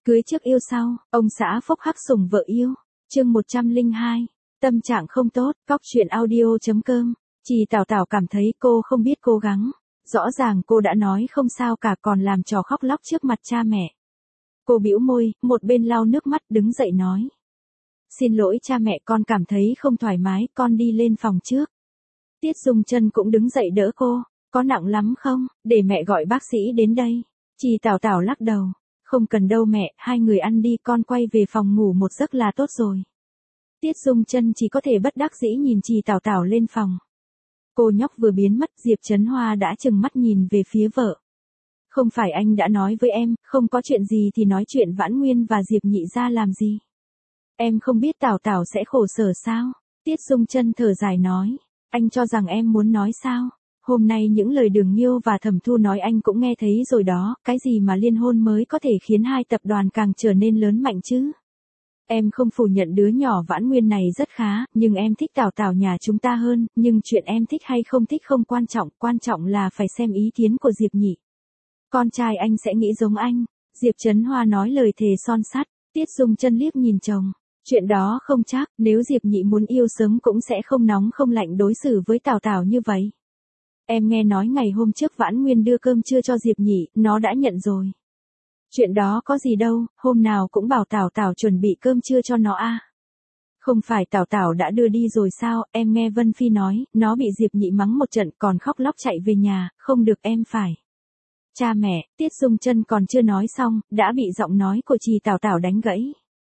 Cưới trước yêu sau, ông xã phốc hắc sủng vợ yêu. Chương 102. Tâm trạng không tốt, góc chuyện audio.com. Chị Tảo Tảo cảm thấy cô không biết cố gắng. Rõ ràng cô đã nói không sao cả còn làm trò khóc lóc trước mặt cha mẹ. Cô bĩu môi, một bên lau nước mắt đứng dậy nói. Xin lỗi cha mẹ, con cảm thấy không thoải mái, con đi lên phòng trước. Tiết Dung Chân cũng đứng dậy đỡ cô. Có nặng lắm không, để mẹ gọi bác sĩ đến đây. Chị Tảo Tảo lắc đầu. Không cần đâu mẹ, hai người ăn đi, con quay về phòng ngủ một giấc là tốt rồi. Tiết Dung Chân chỉ có thể bất đắc dĩ nhìn chị Tảo Tảo lên phòng. Cô nhóc vừa biến mất, Diệp Trấn Hoa đã trừng mắt nhìn về phía vợ. Không phải anh đã nói với em, không có chuyện gì thì nói chuyện Vãn Nguyên và Diệp Nhị ra làm gì. Em không biết Tảo Tảo sẽ khổ sở sao? Tiết Dung Chân thở dài nói. Anh cho rằng em muốn nói sao? Hôm nay những lời Đường Nhiêu và Thẩm Thu nói anh cũng nghe thấy rồi đó, cái gì mà liên hôn mới có thể khiến hai tập đoàn càng trở nên lớn mạnh chứ? Em không phủ nhận đứa nhỏ Vãn Nguyên này rất khá, nhưng em thích Tảo Tảo nhà chúng ta hơn, nhưng chuyện em thích hay không thích không quan trọng là phải xem ý kiến của Diệp Nhị. Con trai anh sẽ nghĩ giống anh, Diệp Trấn Hoa nói lời thề son sắt. Tiết Dung Chân liếc nhìn chồng. Chuyện đó không chắc, nếu Diệp Nhị muốn yêu sớm cũng sẽ không nóng không lạnh đối xử với Tảo Tảo như vậy. Em nghe nói ngày hôm trước Vãn Nguyên đưa cơm trưa cho Diệp Nhị, nó đã nhận rồi. Chuyện đó có gì đâu, hôm nào cũng bảo Tảo Tảo chuẩn bị cơm trưa cho nó à. Không phải Tảo Tảo đã đưa đi rồi sao, em nghe Vân Phi nói, nó bị Diệp Nhị mắng một trận còn khóc lóc chạy về nhà, không được em phải. Cha mẹ, Tiết Dung Chân còn chưa nói xong, đã bị giọng nói của chị Tảo Tảo đánh gãy.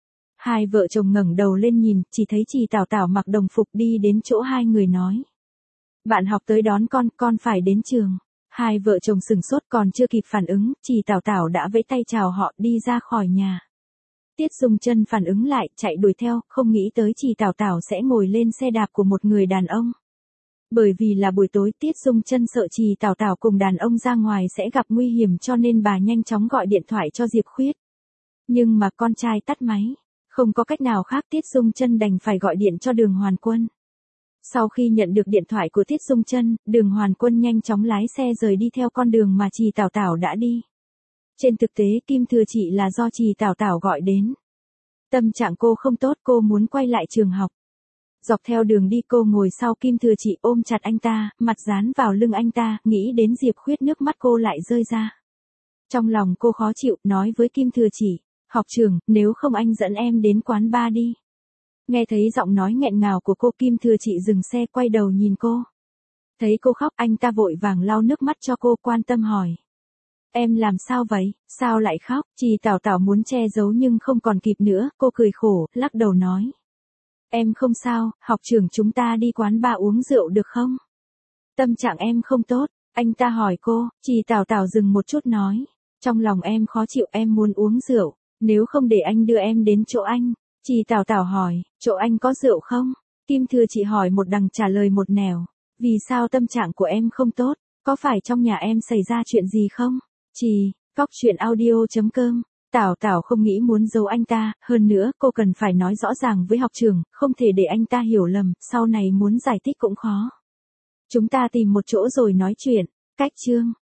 Hai vợ chồng ngẩng đầu lên nhìn, chỉ thấy chị Tảo Tảo mặc đồng phục đi đến chỗ hai người nói. Bạn học tới đón con phải đến trường. Hai vợ chồng sửng sốt còn chưa kịp phản ứng, chị Tảo Tảo đã vẫy tay chào họ đi ra khỏi nhà. Tiết Dung Chân phản ứng lại, chạy đuổi theo, không nghĩ tới chị Tảo Tảo sẽ ngồi lên xe đạp của một người đàn ông. Bởi vì là buổi tối, Tiết Dung Chân sợ chị Tảo Tảo cùng đàn ông ra ngoài sẽ gặp nguy hiểm cho nên bà nhanh chóng gọi điện thoại cho Diệp Khuyết. Nhưng mà con trai tắt máy, không có cách nào khác Tiết Dung Chân đành phải gọi điện cho Đường Hoàn Quân. Sau khi nhận được điện thoại của Tiết Dung Chân, Đường Hoàn Quân nhanh chóng lái xe rời đi theo con đường mà chị Tảo Tảo đã đi. Trên thực tế Kim Thừa Chị là do chị Tảo Tảo gọi đến. Tâm trạng cô không tốt, cô muốn quay lại trường học. Dọc theo đường đi cô ngồi sau Kim Thừa Chị ôm chặt anh ta, mặt dán vào lưng anh ta, nghĩ đến Diệp Khuyết nước mắt cô lại rơi ra. Trong lòng cô khó chịu, nói với Kim Thừa Chị, học trưởng, nếu không anh dẫn em đến quán bar đi. Nghe thấy giọng nói nghẹn ngào của cô, Kim Thừa Chị dừng xe quay đầu nhìn cô. Thấy cô khóc, anh ta vội vàng lau nước mắt cho cô, quan tâm hỏi. Em làm sao vậy, sao lại khóc? Chị Tảo Tảo muốn che giấu nhưng không còn kịp nữa, cô cười khổ, lắc đầu nói. Em không sao, học trưởng chúng ta đi quán bar uống rượu được không? Tâm trạng em không tốt, anh ta hỏi cô, chị Tảo Tảo dừng một chút nói. Trong lòng em khó chịu, em muốn uống rượu, nếu không để anh đưa em đến chỗ anh. Chị Tảo Tảo hỏi, chỗ anh có rượu không? Kim Thừa Chị hỏi một đằng trả lời một nẻo. Vì sao tâm trạng của em không tốt? Có phải trong nhà em xảy ra chuyện gì không? Góc chuyện audio.com. Tảo Tảo không nghĩ muốn giấu anh ta, hơn nữa cô cần phải nói rõ ràng với học trưởng, không thể để anh ta hiểu lầm, sau này muốn giải thích cũng khó. Chúng ta tìm một chỗ rồi nói chuyện. Cách chương.